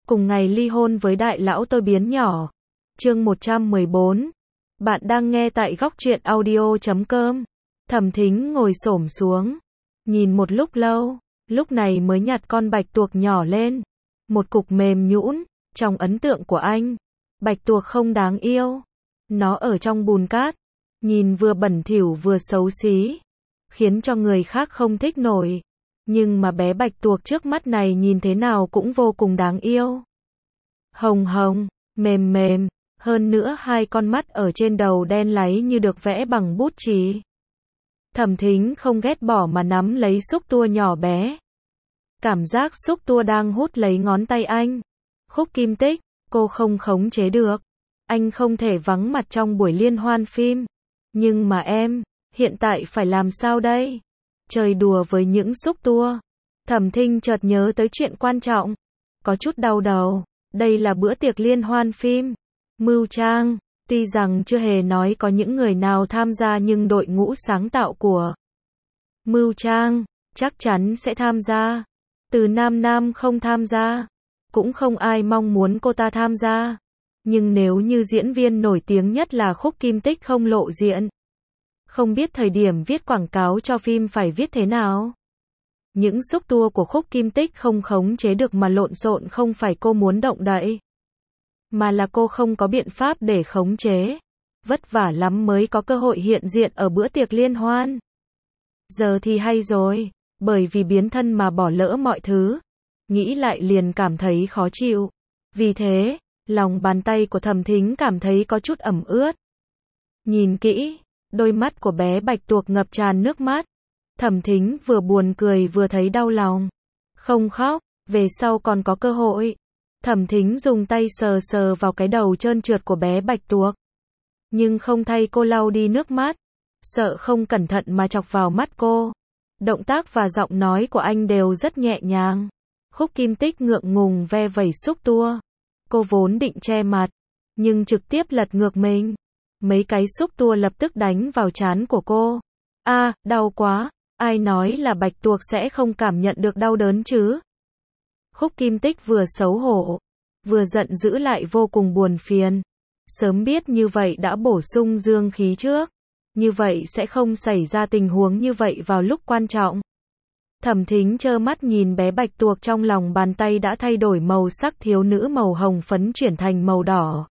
cùng ngày ly hôn với đại lão tôi biến nhỏ. Chương 114. Bạn đang nghe tại góc truyện audio.com. Thẩm Thính ngồi xổm xuống, nhìn một lúc lâu, lúc này mới nhặt con bạch tuộc nhỏ lên. Một cục mềm nhũn, trong ấn tượng của anh, bạch tuộc không đáng yêu. Nó ở trong bùn cát, nhìn vừa bẩn thỉu vừa xấu xí, khiến cho người khác không thích nổi. Nhưng mà bé bạch tuộc trước mắt này nhìn thế nào cũng vô cùng đáng yêu. Hồng hồng, mềm mềm, hơn nữa hai con mắt ở trên đầu đen láy như được vẽ bằng bút chì. Thẩm Thính không ghét bỏ mà nắm lấy xúc tua nhỏ bé. Cảm giác xúc tua đang hút lấy ngón tay anh. Khúc Kim Tích, cô không khống chế được. Anh không thể vắng mặt trong buổi liên hoan phim. Nhưng mà em, hiện tại phải làm sao đây? Chơi đùa với những xúc tua. Thẩm Thính chợt nhớ tới chuyện quan trọng. Có chút đau đầu. Đây là bữa tiệc liên hoan phim. Mưu Trang, tuy rằng chưa hề nói có những người nào tham gia nhưng đội ngũ sáng tạo của Mưu Trang chắc chắn sẽ tham gia. Từ Nam Nam không tham gia, cũng không ai mong muốn cô ta tham gia. Nhưng nếu như diễn viên nổi tiếng nhất là Khúc Kim Tích không lộ diện, không biết thời điểm viết quảng cáo cho phim phải viết thế nào. Những xúc tua của Khúc Kim Tích không khống chế được mà lộn xộn không phải cô muốn động đậy, mà là cô không có biện pháp để khống chế. Vất vả lắm mới có cơ hội hiện diện ở bữa tiệc liên hoan. Giờ thì hay rồi, bởi vì biến thân mà bỏ lỡ mọi thứ. Nghĩ lại liền cảm thấy khó chịu. Vì thế, lòng bàn tay của Thẩm Thính cảm thấy có chút ẩm ướt. Nhìn kỹ, đôi mắt của bé bạch tuộc ngập tràn nước mắt. Thẩm Thính vừa buồn cười vừa thấy đau lòng. Không khóc, về sau còn có cơ hội. Thẩm Thính dùng tay sờ sờ vào cái đầu trơn trượt của bé bạch tuộc. Nhưng không thay cô lau đi nước mắt. Sợ không cẩn thận mà chọc vào mắt cô. Động tác và giọng nói của anh đều rất nhẹ nhàng. Khúc Kim Tích ngượng ngùng ve vẩy xúc tua. Cô vốn định che mặt, nhưng trực tiếp lật ngược mình. Mấy cái xúc tua lập tức đánh vào trán của cô. Đau quá. Ai nói là bạch tuộc sẽ không cảm nhận được đau đớn chứ? Khúc Kim Tích vừa xấu hổ, vừa giận dữ lại vô cùng buồn phiền. Sớm biết như vậy đã bổ sung dương khí trước. Như vậy sẽ không xảy ra tình huống như vậy vào lúc quan trọng. Thẩm Thính trơ mắt nhìn bé bạch tuộc trong lòng bàn tay đã thay đổi màu sắc, thiếu nữ màu hồng phấn chuyển thành màu đỏ.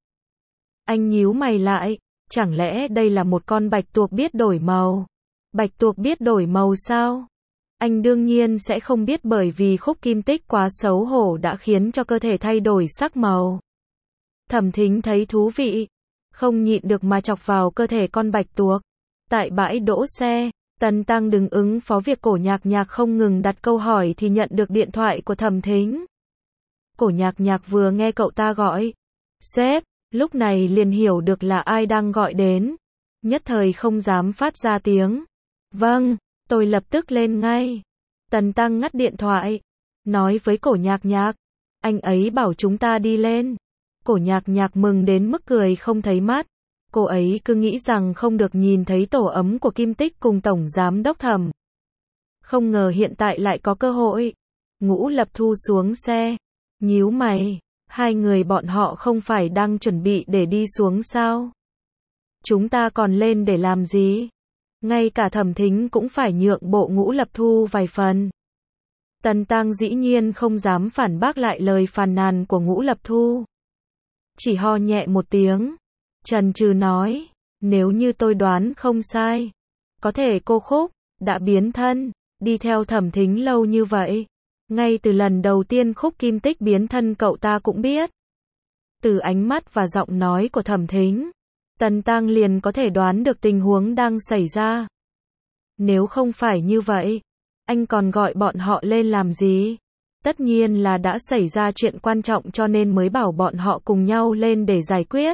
Anh nhíu mày lại, chẳng lẽ đây là một con bạch tuộc biết đổi màu? Bạch tuộc biết đổi màu sao? Anh đương nhiên sẽ không biết, bởi vì Khúc Kim Tích quá xấu hổ đã khiến cho cơ thể thay đổi sắc màu. Thẩm Thính thấy thú vị, không nhịn được mà chọc vào cơ thể con bạch tuộc. Tại bãi đỗ xe, Tần Tăng đứng ứng phó việc Cổ Nhạc Nhạc không ngừng đặt câu hỏi thì nhận được điện thoại của Thẩm Thính. Cổ Nhạc Nhạc vừa nghe cậu ta gọi sếp, lúc này liền hiểu được là ai đang gọi đến. Nhất thời không dám phát ra tiếng. Vâng, tôi lập tức lên ngay. Tần Tăng ngắt điện thoại, nói với Cổ Nhạc Nhạc, anh ấy bảo chúng ta đi lên. Cổ Nhạc Nhạc mừng đến mức cười không thấy mắt. Cô ấy cứ nghĩ rằng không được nhìn thấy tổ ấm của Kim Tích cùng Tổng Giám Đốc Thẩm. Không ngờ hiện tại lại có cơ hội. Ngũ Lập Thu xuống xe, nhíu mày, hai người bọn họ không phải đang chuẩn bị để đi xuống sao? Chúng ta còn lên để làm gì? Ngay cả Thẩm Thính cũng phải nhượng bộ Ngũ Lập Thu vài phần. Tần Tăng dĩ nhiên không dám phản bác lại lời phàn nàn của Ngũ Lập Thu. Chỉ ho nhẹ một tiếng, chần chừ nói, nếu như tôi đoán không sai, có thể cô Khúc đã biến thân, đi theo Thẩm Thính lâu như vậy. Ngay từ lần đầu tiên Khúc Kim Tích biến thân cậu ta cũng biết. Từ ánh mắt và giọng nói của Thẩm Thính, Tần Tăng liền có thể đoán được tình huống đang xảy ra. Nếu không phải như vậy, anh còn gọi bọn họ lên làm gì? Tất nhiên là đã xảy ra chuyện quan trọng cho nên mới bảo bọn họ cùng nhau lên để giải quyết.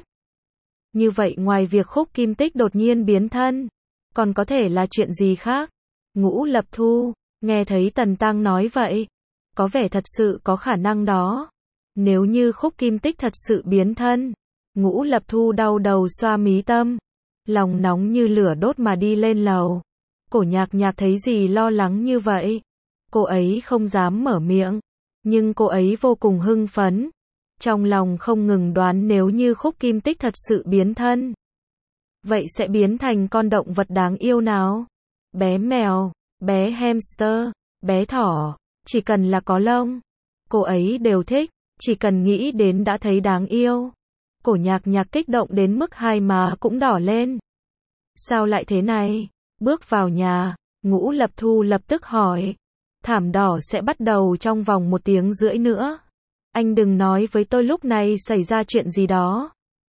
Như vậy ngoài việc Khúc Kim Tích đột nhiên biến thân, còn có thể là chuyện gì khác? Ngũ Lập Thu, nghe thấy Tần Tăng nói vậy, có vẻ thật sự có khả năng đó. Nếu như Khúc Kim Tích thật sự biến thân, Ngũ Lập Thu đau đầu xoa mí tâm, lòng nóng như lửa đốt mà đi lên lầu. Cổ Nhạc Nhạc thấy gì lo lắng như vậy? Cô ấy không dám mở miệng, nhưng cô ấy vô cùng hưng phấn. Trong lòng không ngừng đoán nếu như Khúc Kim Tích thật sự biến thân. Vậy sẽ biến thành con động vật đáng yêu nào? Bé mèo, bé hamster, bé thỏ, chỉ cần là có lông, cô ấy đều thích, chỉ cần nghĩ đến đã thấy đáng yêu. Cổ Nhạc Nhạc kích động đến mức hai má cũng đỏ lên. Sao lại thế này? Bước vào nhà, Ngũ Lập Thu lập tức hỏi. Thảm đỏ sẽ bắt đầu trong vòng 1 tiếng rưỡi nữa. Anh đừng nói với tôi lúc này xảy ra chuyện gì đó.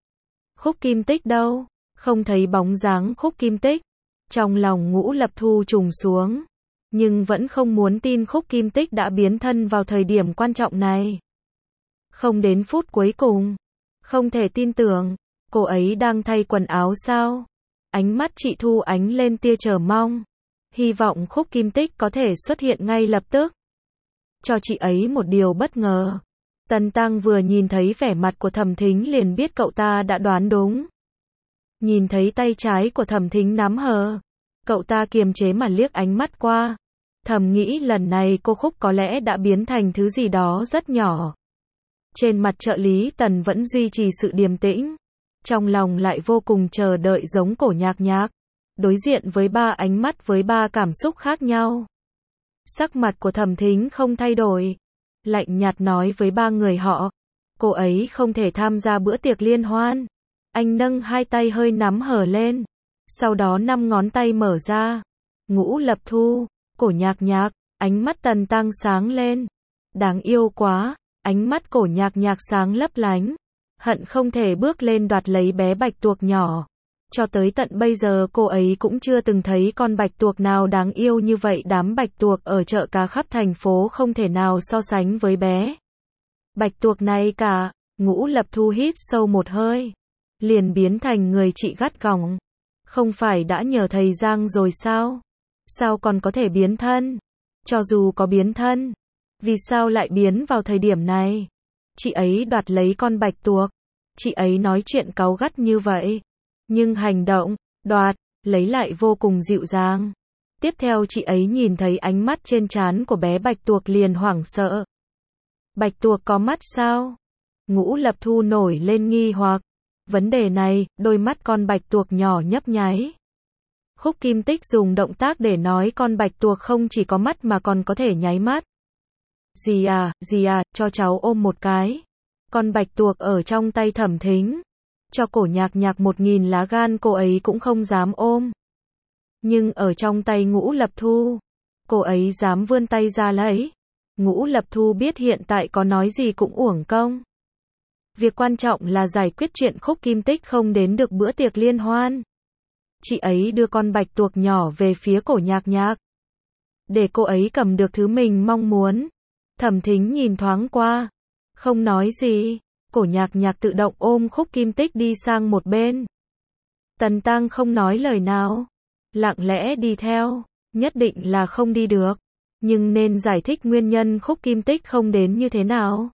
Khúc Kim Tích đâu? Không thấy bóng dáng Khúc Kim Tích. Trong lòng Ngũ Lập Thu trùng xuống. Nhưng vẫn không muốn tin Khúc Kim Tích đã biến thân vào thời điểm quan trọng này. Không đến phút cuối cùng. Không thể tin tưởng. Cô ấy đang thay quần áo sao? Ánh mắt chị Thu ánh lên tia chờ mong. Hy vọng Khúc Kim Tích có thể xuất hiện ngay lập tức. Cho chị ấy một điều bất ngờ. Tần Tăng vừa nhìn thấy vẻ mặt của Thẩm Thính liền biết cậu ta đã đoán đúng. Nhìn thấy tay trái của Thẩm Thính nắm hờ, cậu ta kiềm chế mà liếc ánh mắt qua. Thầm nghĩ lần này cô Khúc có lẽ đã biến thành thứ gì đó rất nhỏ. Trên mặt trợ lý Tần vẫn duy trì sự điềm tĩnh. Trong lòng lại vô cùng chờ đợi giống Cổ Nhạc Nhạc. Đối diện với 3 ánh mắt với 3 cảm xúc khác nhau. Sắc mặt của Thẩm Thính không thay đổi. Lạnh nhạt nói với 3 người họ. Cô ấy không thể tham gia bữa tiệc liên hoan. Anh nâng 2 tay hơi nắm hở lên. Sau đó 5 ngón tay mở ra. Ngũ Lập Thu, Cổ Nhạc Nhạc, ánh mắt Tần Tăng sáng lên. Đáng yêu quá, ánh mắt Cổ Nhạc Nhạc sáng lấp lánh. Hận không thể bước lên đoạt lấy bé bạch tuộc nhỏ. Cho tới tận bây giờ cô ấy cũng chưa từng thấy con bạch tuộc nào đáng yêu như vậy. Đám bạch tuộc ở chợ cá khắp thành phố không thể nào so sánh với bé bạch tuộc này cả. Ngũ Lập Thu hít sâu một hơi, liền biến thành người chị gắt gỏng. Không phải đã nhờ thầy Giang rồi sao? Sao còn có thể biến thân? Cho dù có biến thân, vì sao lại biến vào thời điểm này? Chị ấy đoạt lấy con bạch tuộc. Chị ấy nói chuyện cáu gắt như vậy. Nhưng hành động, đoạt, lấy lại vô cùng dịu dàng. Tiếp theo chị ấy nhìn thấy ánh mắt trên trán của bé bạch tuộc liền hoảng sợ. Bạch tuộc có mắt sao? Ngũ Lập Thu nổi lên nghi hoặc. Vấn đề này, đôi mắt con bạch tuộc nhỏ nhấp nháy. Khúc Kim Tích dùng động tác để nói con bạch tuộc không chỉ có mắt mà còn có thể nháy mắt. Dì à, cho cháu ôm một cái. Con bạch tuộc ở trong tay Thẩm Thính. Cho Cổ Nhạc Nhạc 1000 lá gan cô ấy cũng không dám ôm. Nhưng ở trong tay Ngũ Lập Thu, cô ấy dám vươn tay ra lấy. Ngũ Lập Thu biết hiện tại có nói gì cũng uổng công. Việc quan trọng là giải quyết chuyện Khúc Kim Tích không đến được bữa tiệc liên hoan. Chị ấy đưa con bạch tuộc nhỏ về phía Cổ Nhạc Nhạc. Để cô ấy cầm được thứ mình mong muốn. Thẩm Thính nhìn thoáng qua. Không nói gì. Cổ Nhạc Nhạc tự động ôm Khúc Kim Tích đi sang một bên. Tần Tăng không nói lời nào. Lặng lẽ đi theo. Nhất định là không đi được. Nhưng nên giải thích nguyên nhân Khúc Kim Tích không đến như thế nào.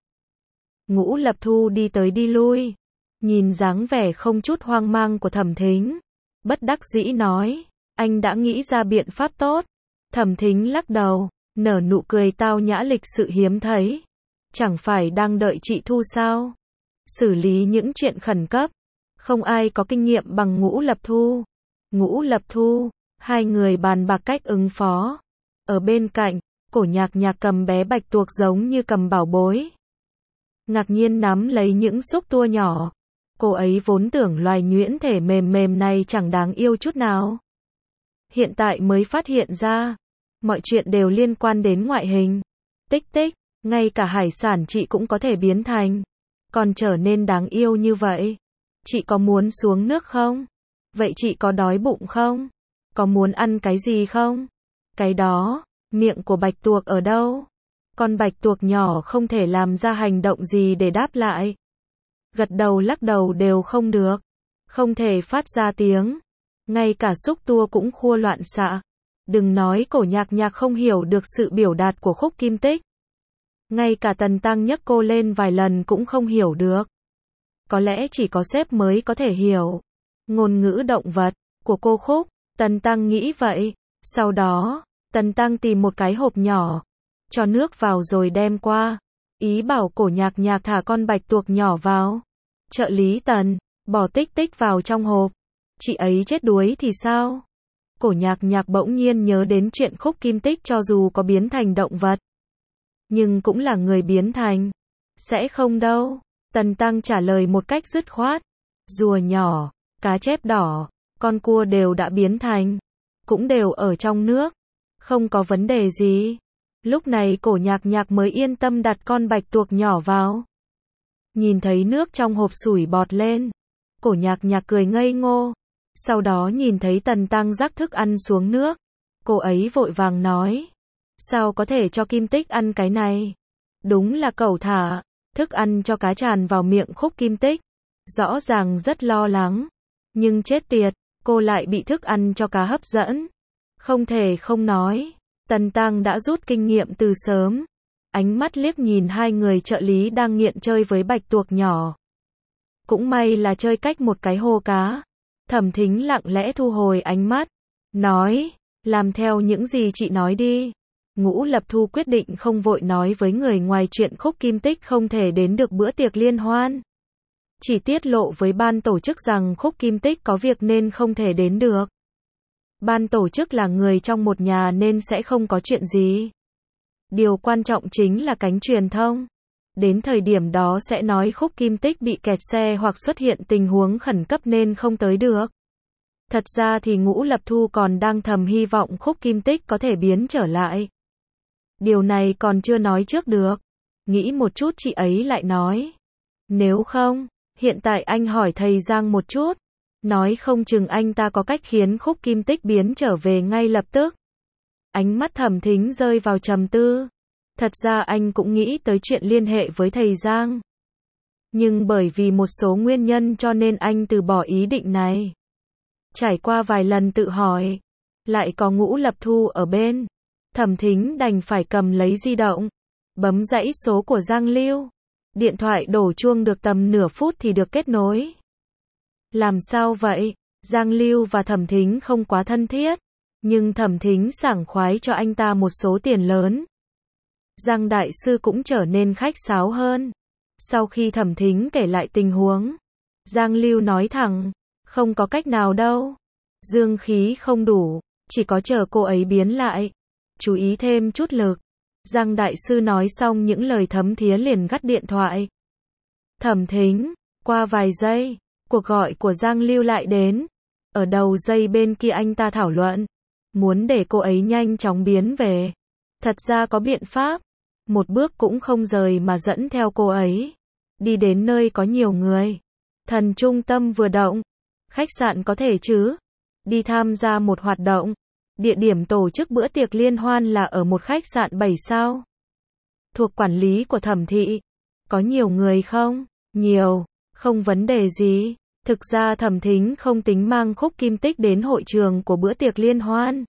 Ngũ Lập Thu đi tới đi lui. Nhìn dáng vẻ không chút hoang mang của Thẩm Thính. Bất đắc dĩ nói. Anh đã nghĩ ra biện pháp tốt. Thẩm Thính lắc đầu. Nở nụ cười tao nhã lịch sự hiếm thấy. Chẳng phải đang đợi chị Thu sao? Xử lý những chuyện khẩn cấp. Không ai có kinh nghiệm bằng Ngũ Lập Thu. Ngũ Lập Thu, hai người bàn bạc cách ứng phó. Ở bên cạnh, Cổ Nhạc Nhạc cầm bé bạch tuộc giống như cầm bảo bối. Ngạc nhiên nắm lấy những xúc tua nhỏ. Cô ấy vốn tưởng loài nhuyễn thể mềm mềm này chẳng đáng yêu chút nào. Hiện tại mới phát hiện ra, mọi chuyện đều liên quan đến ngoại hình. Tích tích, ngay cả hải sản chị cũng có thể biến thành. Còn trở nên đáng yêu như vậy. Chị có muốn xuống nước không? Vậy chị có đói bụng không? Có muốn ăn cái gì không? Cái đó, miệng của bạch tuộc ở đâu? Con bạch tuộc nhỏ không thể làm ra hành động gì để đáp lại. Gật đầu lắc đầu đều không được. Không thể phát ra tiếng. Ngay cả xúc tua cũng khua loạn xạ. Đừng nói Cổ Nhạc Nhạc không hiểu được sự biểu đạt của Khúc Kim Tích. Ngay cả Tần Tăng nhấc cô lên vài lần cũng không hiểu được. Có lẽ chỉ có sếp mới có thể hiểu ngôn ngữ động vật của cô Khúc. Tần Tăng nghĩ vậy. Sau đó, Tần Tăng tìm một cái hộp nhỏ, cho nước vào rồi đem qua. ý bảo Cổ Nhạc Nhạc thả con bạch tuộc nhỏ vào. Trợ lý Tần, bỏ Tích Tích vào trong hộp. Chị ấy chết đuối thì sao? Cổ Nhạc Nhạc bỗng nhiên nhớ đến chuyện Khúc Kim Tích cho dù có biến thành động vật, nhưng cũng là người biến thành. Sẽ không đâu. Tần Tăng trả lời một cách dứt khoát. Rùa nhỏ, cá chép đỏ, con cua đều đã biến thành. Cũng đều ở trong nước. Không có vấn đề gì. Lúc này Cổ Nhạc Nhạc mới yên tâm đặt con bạch tuộc nhỏ vào. Nhìn thấy nước trong hộp sủi bọt lên. Cổ Nhạc Nhạc cười ngây ngô. Sau đó nhìn thấy Tần Tăng rắc thức ăn xuống nước. Cô ấy vội vàng nói. Sao có thể cho Kim Tích ăn cái này? Đúng là cẩu thả. Thức ăn cho cá tràn vào miệng Khúc Kim Tích. Rõ ràng rất lo lắng. Nhưng chết tiệt, cô lại bị thức ăn cho cá hấp dẫn. Không thể không nói. Tần Tăng đã rút kinh nghiệm từ sớm. Ánh mắt liếc nhìn hai người trợ lý đang nghiện chơi với bạch tuộc nhỏ. Cũng may là chơi cách một cái hồ cá. Thẩm Thính lặng lẽ thu hồi ánh mắt. Nói, làm theo những gì chị nói đi. Ngũ Lập Thu quyết định không vội nói với người ngoài chuyện Khúc Kim Tích không thể đến được bữa tiệc liên hoan. Chỉ tiết lộ với ban tổ chức rằng Khúc Kim Tích có việc nên không thể đến được. Ban tổ chức là người trong một nhà nên sẽ không có chuyện gì. Điều quan trọng chính là cánh truyền thông. Đến thời điểm đó sẽ nói Khúc Kim Tích bị kẹt xe hoặc xuất hiện tình huống khẩn cấp nên không tới được. Thật ra thì Ngũ Lập Thu còn đang thầm hy vọng Khúc Kim Tích có thể biến trở lại. Điều này còn chưa nói trước được. Nghĩ một chút chị ấy lại nói. Nếu không, hiện tại anh hỏi thầy Giang một chút. Nói không chừng anh ta có cách khiến Khúc Kim Tích biến trở về ngay lập tức. Ánh mắt Thẩm Thính rơi vào trầm tư. Thật ra anh cũng nghĩ tới chuyện liên hệ với thầy Giang. Nhưng bởi vì một số nguyên nhân cho nên anh từ bỏ ý định này. Trải qua vài lần tự hỏi, lại có Ngũ Lập Thu ở bên. Thẩm Thính đành phải cầm lấy di động, bấm dãy số của Giang Lưu. Điện thoại đổ chuông được tầm nửa phút thì được kết nối. Làm sao vậy? Giang Lưu và Thẩm Thính không quá thân thiết, nhưng Thẩm Thính sảng khoái cho anh ta một số tiền lớn. Giang Đại Sư cũng trở nên khách sáo hơn. Sau khi Thẩm Thính kể lại tình huống, Giang Lưu nói thẳng, không có cách nào đâu. Dương khí không đủ, chỉ có chờ cô ấy biến lại. Chú ý thêm chút lực. Giang Đại Sư nói xong những lời thấm thía liền ngắt điện thoại. Thẩm Thính, qua vài giây, cuộc gọi của Giang Lưu lại đến. Ở đầu dây bên kia anh ta thảo luận, muốn để cô ấy nhanh chóng biến về. Thật ra có biện pháp, một bước cũng không rời mà dẫn theo cô ấy. Đi đến nơi có nhiều người. Thần trung tâm vừa động. Khách sạn có thể chứ? Đi tham gia một hoạt động. Địa điểm tổ chức bữa tiệc liên hoan là ở một khách sạn 7 sao. Thuộc quản lý của Thẩm thị. Có nhiều người không? Nhiều, không vấn đề gì. Thực ra Thẩm Thính không tính mang Khúc Kim Tích đến hội trường của bữa tiệc liên hoan.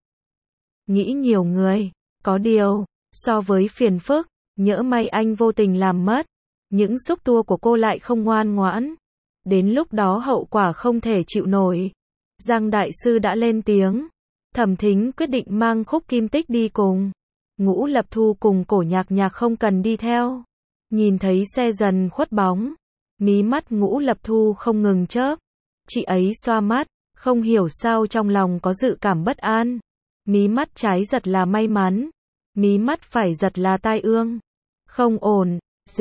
Nghĩ nhiều người, có điều, so với phiền phức, nhỡ may anh vô tình làm mất. Những xúc tua của cô lại không ngoan ngoãn. Đến lúc đó hậu quả không thể chịu nổi. Giang Đại Sư đã lên tiếng. Thẩm Thính quyết định mang Khúc Kim Tích đi cùng. Ngũ Lập Thu cùng Cổ Nhạc Nhạc không cần đi theo. Nhìn thấy xe dần khuất bóng. Mí mắt Ngũ Lập Thu không ngừng chớp. Chị ấy xoa mắt, không hiểu sao trong lòng có dự cảm bất an. Mí mắt trái giật là may mắn. Mí mắt phải giật là tai ương. Không ổn,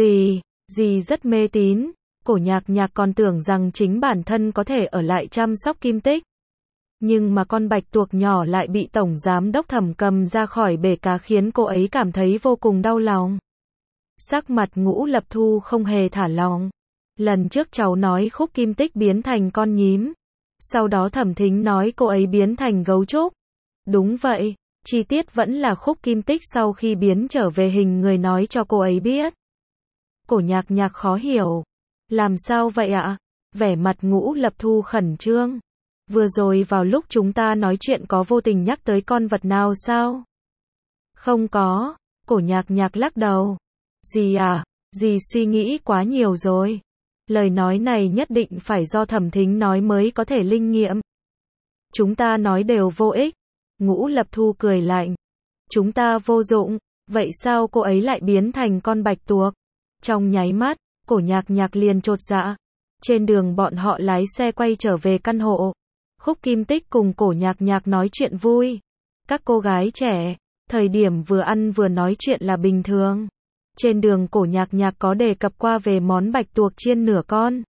dì rất mê tín. Cổ Nhạc Nhạc còn tưởng rằng chính bản thân có thể ở lại chăm sóc Kim Tích. Nhưng mà con bạch tuộc nhỏ lại bị Tổng Giám đốc Thẩm cầm ra khỏi bể cá khiến cô ấy cảm thấy vô cùng đau lòng. Sắc mặt Ngũ Lập Thu không hề thả lỏng. Lần trước cháu nói Khúc Kim Tích biến thành con nhím. Sau đó Thẩm Thính nói cô ấy biến thành gấu trúc. Đúng vậy, chi tiết vẫn là Khúc Kim Tích sau khi biến trở về hình người nói cho cô ấy biết. Cổ Nhạc Nhạc khó hiểu. Làm sao vậy ạ? Vẻ mặt Ngũ Lập Thu khẩn trương. Vừa rồi vào lúc chúng ta nói chuyện có vô tình nhắc tới con vật nào sao? Không có. Cổ Nhạc Nhạc lắc đầu. Dì à, dì suy nghĩ quá nhiều rồi. Lời nói này nhất định phải do Thẩm Thính nói mới có thể linh nghiệm. Chúng ta nói đều vô ích. Ngũ Lập Thu cười lạnh. Chúng ta vô dụng. Vậy sao cô ấy lại biến thành con bạch tuộc? Trong nháy mắt, Cổ Nhạc Nhạc liền chột dạ. Trên đường bọn họ lái xe quay trở về căn hộ. Khúc Kim Tích cùng Cổ Nhạc Nhạc nói chuyện vui. Các cô gái trẻ, thời điểm vừa ăn vừa nói chuyện là bình thường. Trên đường Cổ Nhạc Nhạc có đề cập qua về món bạch tuộc chiên nửa con.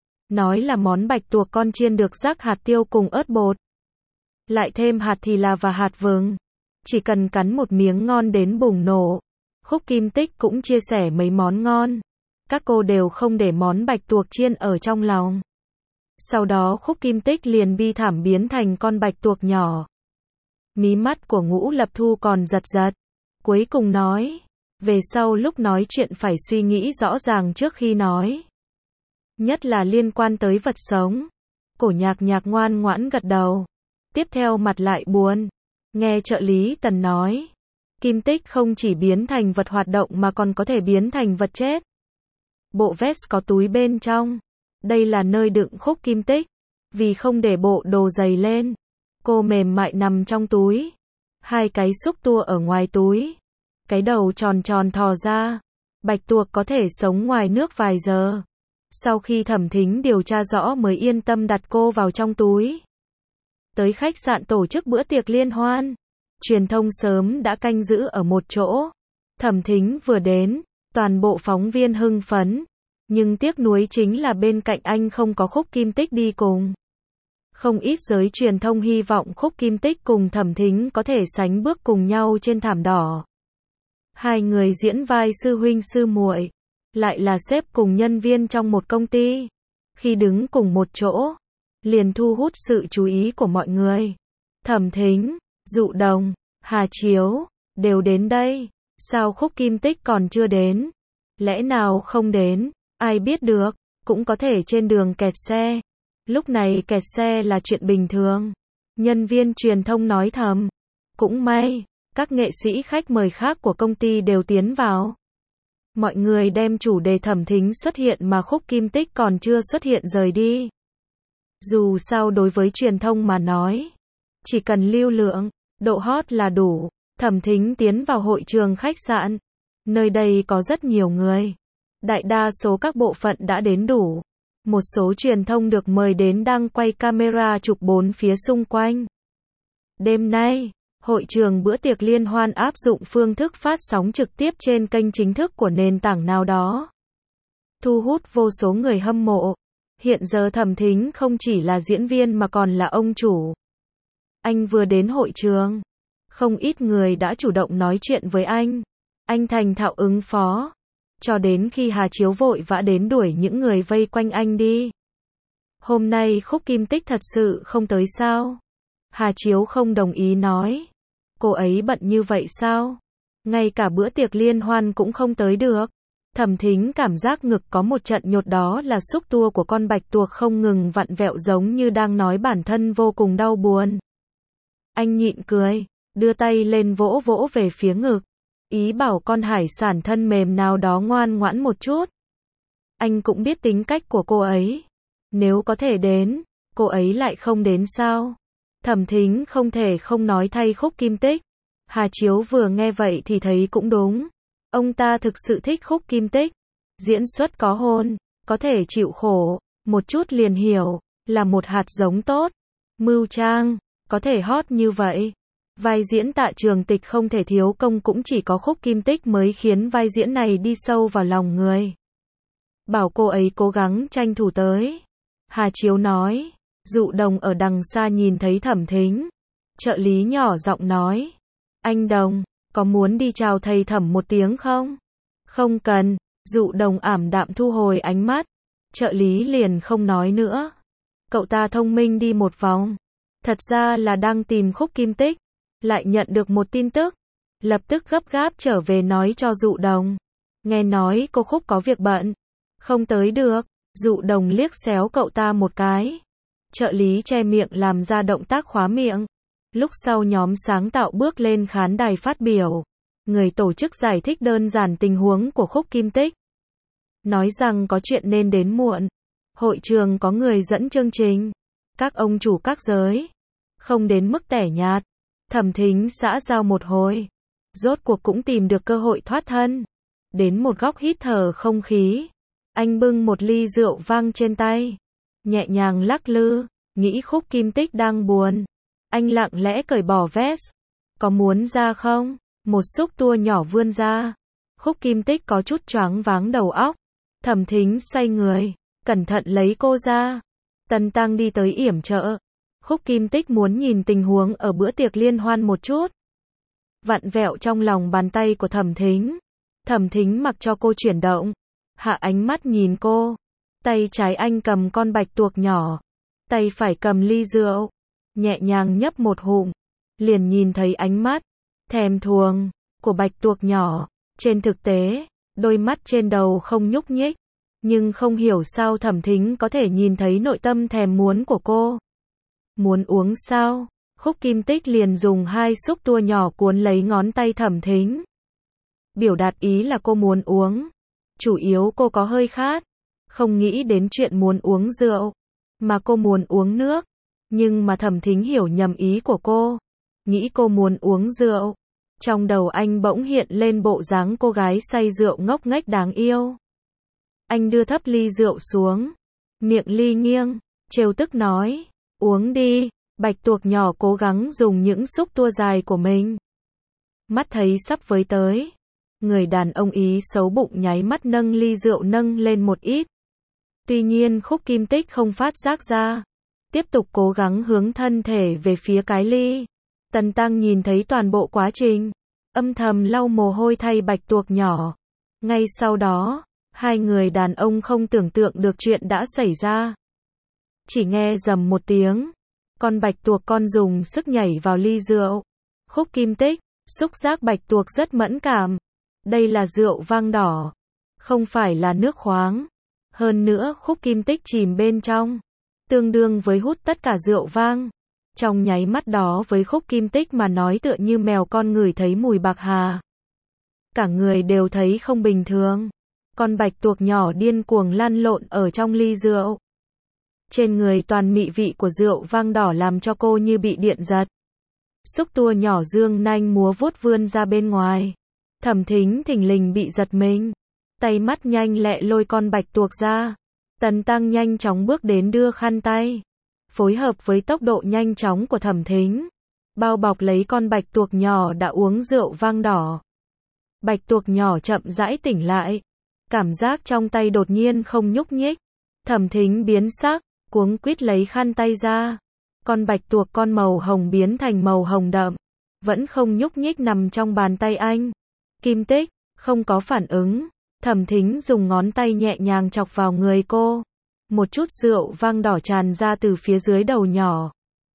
Nói là món bạch tuộc con chiên được rắc hạt tiêu cùng ớt bột. Lại thêm hạt thì là và hạt vừng. Chỉ cần cắn một miếng ngon đến bùng nổ. Khúc Kim Tích cũng chia sẻ mấy món ngon. Các cô đều không để món bạch tuộc chiên ở trong lòng. Sau đó Khúc Kim Tích liền bi thảm biến thành con bạch tuộc nhỏ. Mí mắt của Ngũ Lập Thu còn giật giật. Cuối cùng nói. Về sau lúc nói chuyện phải suy nghĩ rõ ràng trước khi nói. Nhất là liên quan tới vật sống. Cổ Nhạc Nhạc ngoan ngoãn gật đầu. Tiếp theo mặt lại buồn. Nghe trợ lý Tần nói. Kim Tích không chỉ biến thành vật hoạt động mà còn có thể biến thành vật chết. Bộ vest có túi bên trong. Đây là nơi đựng Khúc Kim Tích. Vì không để bộ đồ giày lên, cô mềm mại nằm trong túi. Hai cái xúc tua ở ngoài túi. Cái đầu tròn tròn thò ra. Bạch tuộc có thể sống ngoài nước vài giờ. Sau khi Thẩm Thính điều tra rõ mới yên tâm đặt cô vào trong túi. Tới khách sạn tổ chức bữa tiệc liên hoan. Truyền thông sớm đã canh giữ ở một chỗ. Thẩm Thính vừa đến, toàn bộ phóng viên hưng phấn. Nhưng tiếc nuối chính là bên cạnh anh không có Khúc Kim Tích đi cùng. Không ít giới truyền thông hy vọng Khúc Kim Tích cùng Thẩm Thính có thể sánh bước cùng nhau trên thảm đỏ. Hai người diễn vai sư huynh sư muội, lại là sếp cùng nhân viên trong một công ty. Khi đứng cùng một chỗ, liền thu hút sự chú ý của mọi người. Thẩm Thính, Dụ Đồng, Hà Chiếu, đều đến đây. Sao Khúc Kim Tích còn chưa đến? Lẽ nào không đến? Ai biết được, cũng có thể trên đường kẹt xe. Lúc này kẹt xe là chuyện bình thường. Nhân viên truyền thông nói thầm. Cũng may, các nghệ sĩ khách mời khác của công ty đều tiến vào. Mọi người đem chủ đề Thẩm Thính xuất hiện mà Khúc Kim Tích còn chưa xuất hiện rời đi. Dù sao đối với truyền thông mà nói, chỉ cần lưu lượng, độ hot là đủ. Thẩm Thính tiến vào hội trường khách sạn. Nơi đây có rất nhiều người. Đại đa số các bộ phận đã đến đủ. Một số truyền thông được mời đến đang quay camera chụp bốn phía xung quanh. Đêm nay, hội trường bữa tiệc liên hoan áp dụng phương thức phát sóng trực tiếp trên kênh chính thức của nền tảng nào đó. Thu hút vô số người hâm mộ. Hiện giờ Thẩm Thính không chỉ là diễn viên mà còn là ông chủ. Anh vừa đến hội trường. Không ít người đã chủ động nói chuyện với anh. Anh thành thạo ứng phó. Cho đến khi Hà Chiếu vội vã đến đuổi những người vây quanh anh đi. Hôm nay Khúc Kim Tích thật sự không tới sao? Hà Chiếu không đồng ý nói. Cô ấy bận như vậy sao? Ngay cả bữa tiệc liên hoan cũng không tới được. Thẩm Thính cảm giác ngực có một trận nhột, đó là xúc tua của con bạch tuộc không ngừng vặn vẹo giống như đang nói bản thân vô cùng đau buồn. Anh nhịn cười, đưa tay lên vỗ vỗ về phía ngực. Ý bảo con hải sản thân mềm nào đó ngoan ngoãn một chút. Anh cũng biết tính cách của cô ấy. Nếu có thể đến, cô ấy lại không đến sao? Thẩm Thính không thể không nói thay Khúc Kim Tích. Hà Chiếu vừa nghe vậy thì thấy cũng đúng. Ông ta thực sự thích Khúc Kim Tích. Diễn xuất có hồn, có thể chịu khổ, một chút liền hiểu, là một hạt giống tốt. Mưu trang, có thể hot như vậy. Vai diễn Tạ Trường Tịch không thể thiếu công, cũng chỉ có Khúc Kim Tích mới khiến vai diễn này đi sâu vào lòng người. Bảo cô ấy cố gắng tranh thủ tới. Hà Chiếu nói. Dụ Đồng ở đằng xa nhìn thấy Thẩm Thính. Trợ lý nhỏ giọng nói. Anh Đồng, có muốn đi chào thầy Thẩm một tiếng không? Không cần. Dụ Đồng ảm đạm thu hồi ánh mắt. Trợ lý liền không nói nữa. Cậu ta thông minh đi một vòng. Thật ra là đang tìm Khúc Kim Tích. Lại nhận được một tin tức. Lập tức gấp gáp trở về nói cho Dụ Đồng. Nghe nói cô Khúc có việc bận. Không tới được. Dụ Đồng liếc xéo cậu ta một cái. Trợ lý che miệng làm ra động tác khóa miệng. Lúc sau nhóm sáng tạo bước lên khán đài phát biểu. Người tổ chức giải thích đơn giản tình huống của Khúc Kim Tích. Nói rằng có chuyện nên đến muộn. Hội trường có người dẫn chương trình. Các ông chủ các giới. Không đến mức tẻ nhạt. Thẩm Thính xã giao một hồi. Rốt cuộc cũng tìm được cơ hội thoát thân. đến một góc hít thở không khí. Anh bưng một ly rượu vang trên tay, nhẹ nhàng lắc lư, nghĩ Khúc Kim Tích đang buồn. Anh lặng lẽ cởi bỏ vest. Có muốn ra không? Một xúc tua nhỏ vươn ra. Khúc Kim Tích có chút choáng váng đầu óc. Thẩm Thính xoay người, cẩn thận lấy cô ra. Tần Tăng đi tới yểm trợ. Khúc Kim Tích muốn nhìn tình huống ở bữa tiệc liên hoan một chút. Vặn vẹo trong lòng bàn tay của Thẩm Thính. Thẩm Thính mặc cho cô chuyển động, hạ ánh mắt nhìn cô. Tay trái anh cầm con bạch tuộc nhỏ, tay phải cầm ly rượu, nhẹ nhàng nhấp một ngụm, liền nhìn thấy ánh mắt thèm thuồng của bạch tuộc nhỏ. Trên thực tế, đôi mắt trên đầu không nhúc nhích, nhưng không hiểu sao Thẩm Thính có thể nhìn thấy nội tâm thèm muốn của cô. Muốn uống sao? Khúc Kim Tích liền dùng hai xúc tua nhỏ cuốn lấy ngón tay Thẩm Thính. Biểu đạt ý là cô muốn uống. Chủ yếu cô có hơi khát, không nghĩ đến chuyện muốn uống rượu, mà cô muốn uống nước. Nhưng mà Thẩm Thính hiểu nhầm ý của cô, nghĩ cô muốn uống rượu. Trong đầu anh bỗng hiện lên bộ dáng cô gái say rượu ngốc nghếch đáng yêu. Anh đưa thấp ly rượu xuống, miệng ly nghiêng, trêu tức nói, uống đi. Bạch tuộc nhỏ cố gắng dùng những xúc tua dài của mình. Mắt thấy sắp với tới, người đàn ông ý xấu bụng nháy mắt nâng ly rượu nâng lên một ít. Tuy nhiên Khúc Kim Tích không phát giác ra, tiếp tục cố gắng hướng thân thể về phía cái ly. Tần Tăng nhìn thấy toàn bộ quá trình, âm thầm lau mồ hôi thay bạch tuộc nhỏ. Ngay sau đó, hai người đàn ông không tưởng tượng được chuyện đã xảy ra. Chỉ nghe rầm một tiếng, con bạch tuộc con dùng sức nhảy vào ly rượu. Khúc Kim Tích, xúc giác bạch tuộc rất mẫn cảm. Đây là rượu vang đỏ, không phải là nước khoáng. Hơn nữa Khúc Kim Tích chìm bên trong, tương đương với hút tất cả rượu vang. Trong nháy mắt đó với Khúc Kim Tích mà nói tựa như mèo con ngửi thấy mùi bạc hà. Cả người đều thấy không bình thường. Con bạch tuộc nhỏ điên cuồng lăn lộn ở trong ly rượu. Trên người toàn mị vị của rượu vang đỏ làm cho cô như bị điện giật. Xúc tua nhỏ dương nanh múa vuốt vươn ra bên ngoài. Thẩm Thính thình lình bị giật mình. Tay mắt nhanh lẹ lôi con bạch tuộc ra. Tần Tăng nhanh chóng bước đến đưa khăn tay. Phối hợp với tốc độ nhanh chóng của Thẩm Thính, bao bọc lấy con bạch tuộc nhỏ đã uống rượu vang đỏ. Bạch tuộc nhỏ chậm rãi tỉnh lại. Cảm giác trong tay đột nhiên không nhúc nhích. Thẩm Thính biến sắc, cuống quýt lấy khăn tay ra. Con bạch tuộc con màu hồng biến thành màu hồng đậm, vẫn không nhúc nhích nằm trong bàn tay anh. Kim Tích, không có phản ứng. Thẩm Thính dùng ngón tay nhẹ nhàng chọc vào người cô. Một chút rượu vang đỏ tràn ra từ phía dưới đầu nhỏ.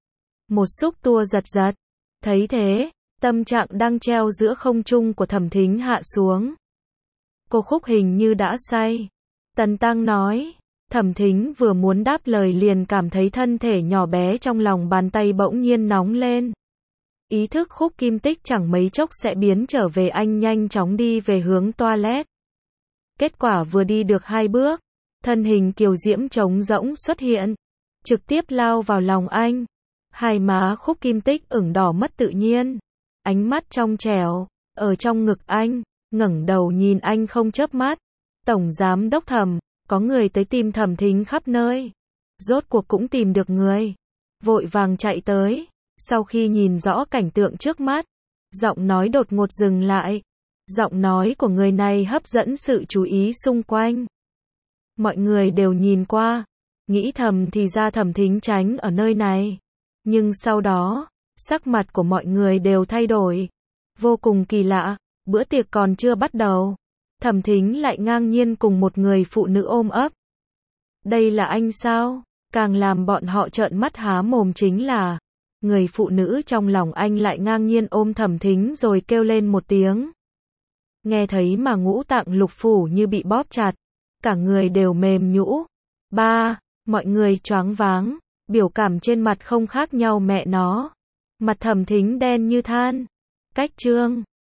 Một xúc tua giật giật. Thấy thế, tâm trạng đang treo giữa không trung của Thẩm Thính hạ xuống. Cô Khúc hình như đã say. Tần Tăng nói. Thẩm Thính vừa muốn đáp lời liền cảm thấy thân thể nhỏ bé trong lòng bàn tay bỗng nhiên nóng lên. Ý thức Khúc Kim Tích chẳng mấy chốc sẽ biến trở về. Anh nhanh chóng đi về hướng toilet. Kết quả vừa đi được 2 bước, thân hình kiều diễm trống rỗng xuất hiện, trực tiếp lao vào lòng anh. Hai má Khúc Kim Tích ửng đỏ mất tự nhiên, ánh mắt trong trẻo, ở trong ngực anh, ngẩng đầu nhìn anh không chớp mắt. Tổng giám đốc Thẩm, có người tới tìm Thẩm Thính khắp nơi. Rốt cuộc cũng tìm được người. Vội vàng chạy tới, sau khi nhìn rõ cảnh tượng trước mắt, giọng nói đột ngột dừng lại. Giọng nói của người này hấp dẫn sự chú ý xung quanh. Mọi người đều nhìn qua, nghĩ thầm thì ra Thẩm Thính tránh ở nơi này. Nhưng sau đó, sắc mặt của mọi người đều thay đổi. Vô cùng kỳ lạ, bữa tiệc còn chưa bắt đầu, Thẩm Thính lại ngang nhiên cùng một người phụ nữ ôm ấp. Đây là anh sao? Càng làm bọn họ trợn mắt há mồm chính là, người phụ nữ trong lòng anh lại ngang nhiên ôm Thẩm Thính rồi kêu lên một tiếng. Nghe thấy mà ngũ tạng lục phủ như bị bóp chặt, cả người đều mềm nhũ. Mọi người choáng váng, biểu cảm trên mặt không khác nhau mẹ nó. Mặt Thẩm Thính đen như than. Cách chương